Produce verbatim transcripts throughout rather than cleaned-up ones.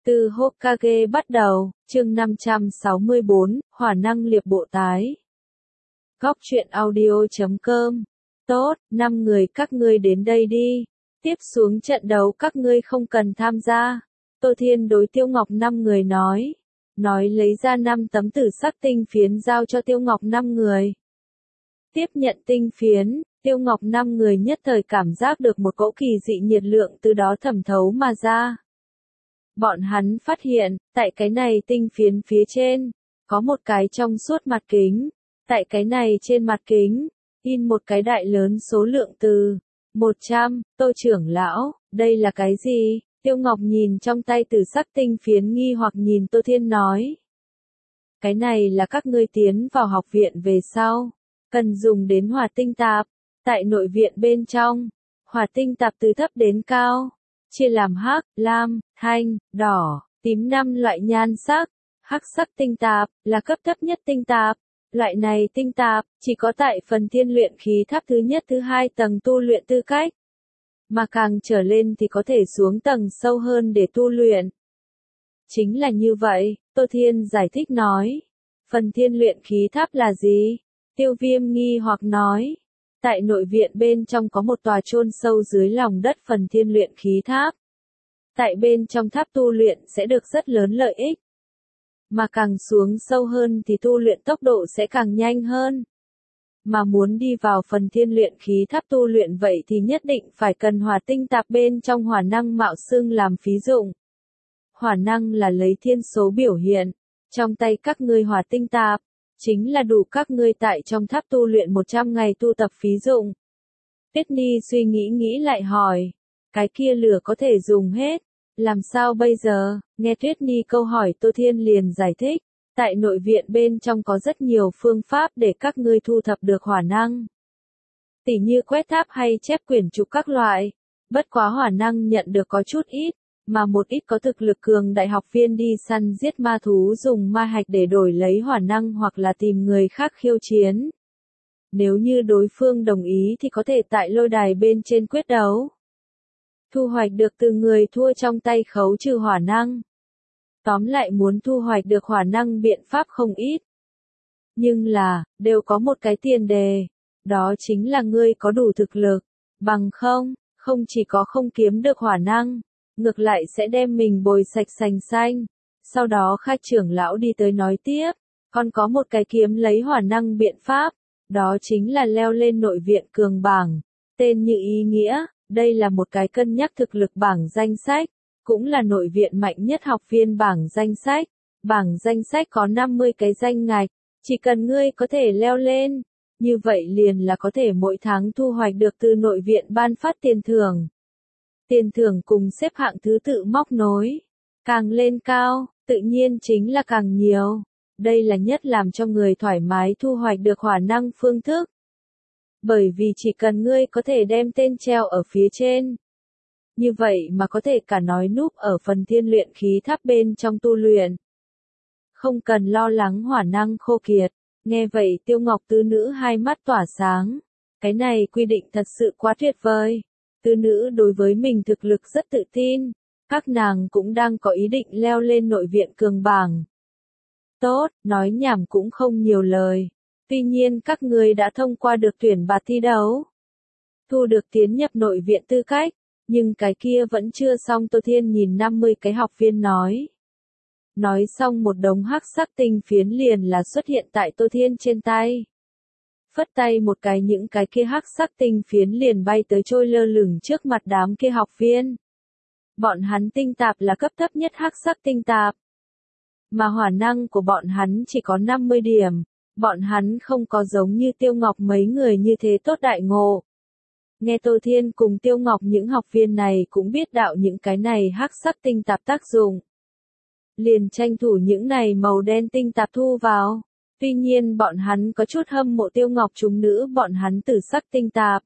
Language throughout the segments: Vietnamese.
Từ Hokage bắt đầu, chương năm trăm sáu mươi bốn, hỏa năng liệp bộ tái. Góc truyện audio chấm com. Tốt, năm người các ngươi đến đây đi. Tiếp xuống trận đấu các ngươi không cần tham gia. Tô Thiên đối Tiêu Ngọc năm người nói. Nói lấy ra năm tấm tử sắc tinh phiến giao cho Tiêu Ngọc năm người. Tiếp nhận tinh phiến, Tiêu Ngọc năm người nhất thời cảm giác được một cỗ kỳ dị nhiệt lượng từ đó thẩm thấu mà ra. Bọn hắn phát hiện, tại cái này tinh phiến phía trên, có một cái trong suốt mặt kính. Tại cái này trên mặt kính, in một cái đại lớn số lượng từ một trăm, Tô trưởng lão, đây là cái gì? Tiêu Ngọc nhìn trong tay tử sắc tinh phiến nghi hoặc nhìn Tô Thiên nói. Cái này là các ngươi tiến vào học viện về sau, cần dùng đến hỏa tinh tạp. Tại nội viện bên trong, hỏa tinh tạp từ thấp đến cao, chia làm hắc, lam, thanh, đỏ, tím năm loại nhan sắc. Hắc sắc tinh tạp là cấp thấp nhất tinh tạp. Loại này tinh tạp chỉ có tại phần thiên luyện khí tháp thứ nhất thứ hai tầng tu luyện tư cách. Mà càng trở lên thì có thể xuống tầng sâu hơn để tu luyện. Chính là như vậy, Tô Thiên giải thích nói. Phần thiên luyện khí tháp là gì? Tiêu Viêm nghi hoặc nói. Tại nội viện bên trong có một tòa chôn sâu dưới lòng đất phần thiên luyện khí tháp. Tại bên trong tháp tu luyện sẽ được rất lớn lợi ích. Mà càng xuống sâu hơn thì tu luyện tốc độ sẽ càng nhanh hơn. Mà muốn đi vào phần thiên luyện khí tháp tu luyện vậy thì nhất định phải cần hỏa tinh tạp bên trong hỏa năng mạo xưng làm phí dụng. Hỏa năng là lấy thiên số biểu hiện. Trong tay các ngươi hỏa tinh tạp, chính là đủ các ngươi tại trong tháp tu luyện một trăm ngày tu tập phí dụng. Tuyết Ni suy nghĩ nghĩ lại hỏi. Cái kia lửa có thể dùng hết. Làm sao bây giờ? Nghe Tuyết Ni câu hỏi Tô Thiên liền giải thích. Tại nội viện bên trong có rất nhiều phương pháp để các ngươi thu thập được hỏa năng. Tỉ như quét tháp hay chép quyển trục các loại. Bất quá hỏa năng nhận được có chút ít, mà một ít có thực lực cường đại học viên đi săn giết ma thú dùng ma hạch để đổi lấy hỏa năng hoặc là tìm người khác khiêu chiến. Nếu như đối phương đồng ý thì có thể tại lôi đài bên trên quyết đấu. Thu hoạch được từ người thua trong tay khấu trừ hỏa năng. Tóm lại muốn thu hoạch được hỏa năng biện pháp không ít. Nhưng là, đều có một cái tiền đề. Đó chính là ngươi có đủ thực lực. Bằng không, không chỉ có không kiếm được hỏa năng, ngược lại sẽ đem mình bồi sạch sành xanh. Sau đó Khai trưởng lão đi tới nói tiếp, còn có một cái kiếm lấy hỏa năng biện pháp. Đó chính là leo lên nội viện cường bảng. Tên như ý nghĩa. Đây là một cái cân nhắc thực lực bảng danh sách, cũng là nội viện mạnh nhất học viên bảng danh sách. Bảng danh sách có năm mươi cái danh ngạch, chỉ cần ngươi có thể leo lên, như vậy liền là có thể mỗi tháng thu hoạch được từ nội viện ban phát tiền thưởng. Tiền thưởng cùng xếp hạng thứ tự móc nối, càng lên cao, tự nhiên chính là càng nhiều. Đây là nhất làm cho người thoải mái thu hoạch được hỏa năng phương thức. Bởi vì chỉ cần ngươi có thể đem tên treo ở phía trên. Như vậy mà có thể cả nói núp ở phần thiên luyện khí tháp bên trong tu luyện. Không cần lo lắng hỏa năng khô kiệt. Nghe vậy Tiêu Ngọc tứ nữ hai mắt tỏa sáng. Cái này quy định thật sự quá tuyệt vời. Tứ nữ đối với mình thực lực rất tự tin. Các nàng cũng đang có ý định leo lên nội viện cường bảng. Tốt, nói nhảm cũng không nhiều lời. Tuy nhiên các ngươi đã thông qua được tuyển bạt thi đấu. Thu được tiến nhập nội viện tư cách. Nhưng cái kia vẫn chưa xong. Tô Thiên nhìn năm mươi cái học viên nói. Nói xong một đống hắc sắc tinh phiến liền là xuất hiện tại Tô Thiên trên tay. Phất tay một cái những cái kia hắc sắc tinh phiến liền bay tới trôi lơ lửng trước mặt đám kia học viên. Bọn hắn tinh tạp là cấp thấp nhất hắc sắc tinh tạp. Mà hỏa năng của bọn hắn chỉ có năm mươi điểm. Bọn hắn không có giống như Tiêu Ngọc mấy người như thế tốt đại ngộ. Nghe Tô Thiên cùng Tiêu Ngọc những học viên này cũng biết đạo những cái này hắc sắc tinh tạp tác dụng. Liền tranh thủ những này màu đen tinh tạp thu vào. Tuy nhiên bọn hắn có chút hâm mộ Tiêu Ngọc chúng nữ bọn hắn tử sắc tinh tạp.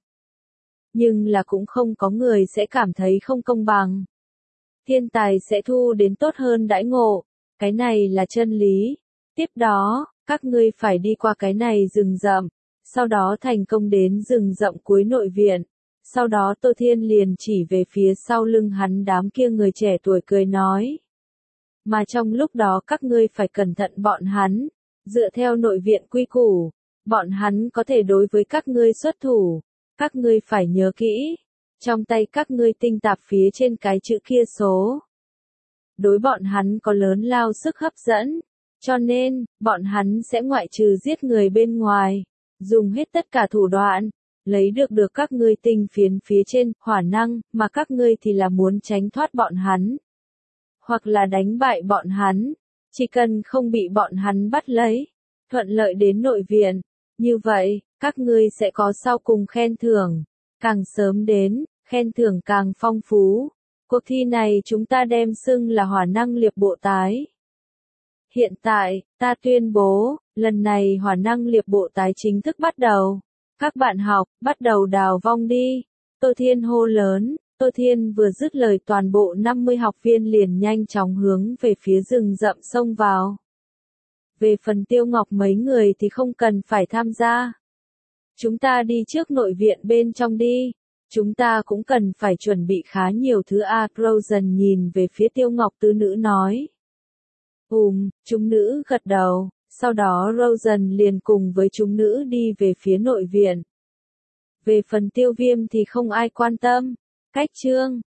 Nhưng là cũng không có người sẽ cảm thấy không công bằng. Thiên tài sẽ thu đến tốt hơn đãi ngộ. Cái này là chân lý. Tiếp đó, các ngươi phải đi qua cái này rừng rậm. Sau đó thành công đến rừng rậm cuối nội viện. Sau đó Tô Thiên liền chỉ về phía sau lưng hắn đám kia người trẻ tuổi cười nói. mà trong lúc đó các ngươi phải cẩn thận bọn hắn. Dựa theo nội viện quy củ, bọn hắn có thể đối với các ngươi xuất thủ. Các ngươi phải nhớ kỹ, trong tay các ngươi tinh tạp phía trên cái chữ kia số. Đối bọn hắn có lớn lao sức hấp dẫn, cho nên, bọn hắn sẽ ngoại trừ giết người bên ngoài, dùng hết tất cả thủ đoạn, lấy được được các ngươi tinh phiến phía trên, hỏa năng, mà các ngươi thì là muốn tránh thoát bọn hắn. Hoặc là đánh bại bọn hắn, chỉ cần không bị bọn hắn bắt lấy, thuận lợi đến nội viện. Như vậy, các ngươi sẽ có sau cùng khen thưởng, càng sớm đến, khen thưởng càng phong phú. Cuộc thi này chúng ta đem xưng là hỏa năng liệp bộ tái. Hiện tại, ta tuyên bố, lần này hỏa năng liệp bộ tái chính thức bắt đầu. Các bạn học, bắt đầu đào vong đi. Tô Thiên hô lớn, Tô Thiên vừa dứt lời toàn bộ năm mươi học viên liền nhanh chóng hướng về phía rừng rậm xông vào. Về phần Tiêu Ngọc mấy người thì không cần phải tham gia. Chúng ta đi trước nội viện bên trong đi. Chúng ta cũng cần phải chuẩn bị khá nhiều thứ a. Rosen nhìn về phía Tiêu Ngọc tứ nữ nói. Ùm, chúng nữ gật đầu, sau đó Rosen liền cùng với chúng nữ đi về phía nội viện. Về phần Tiêu Viêm thì không ai quan tâm. Cách chương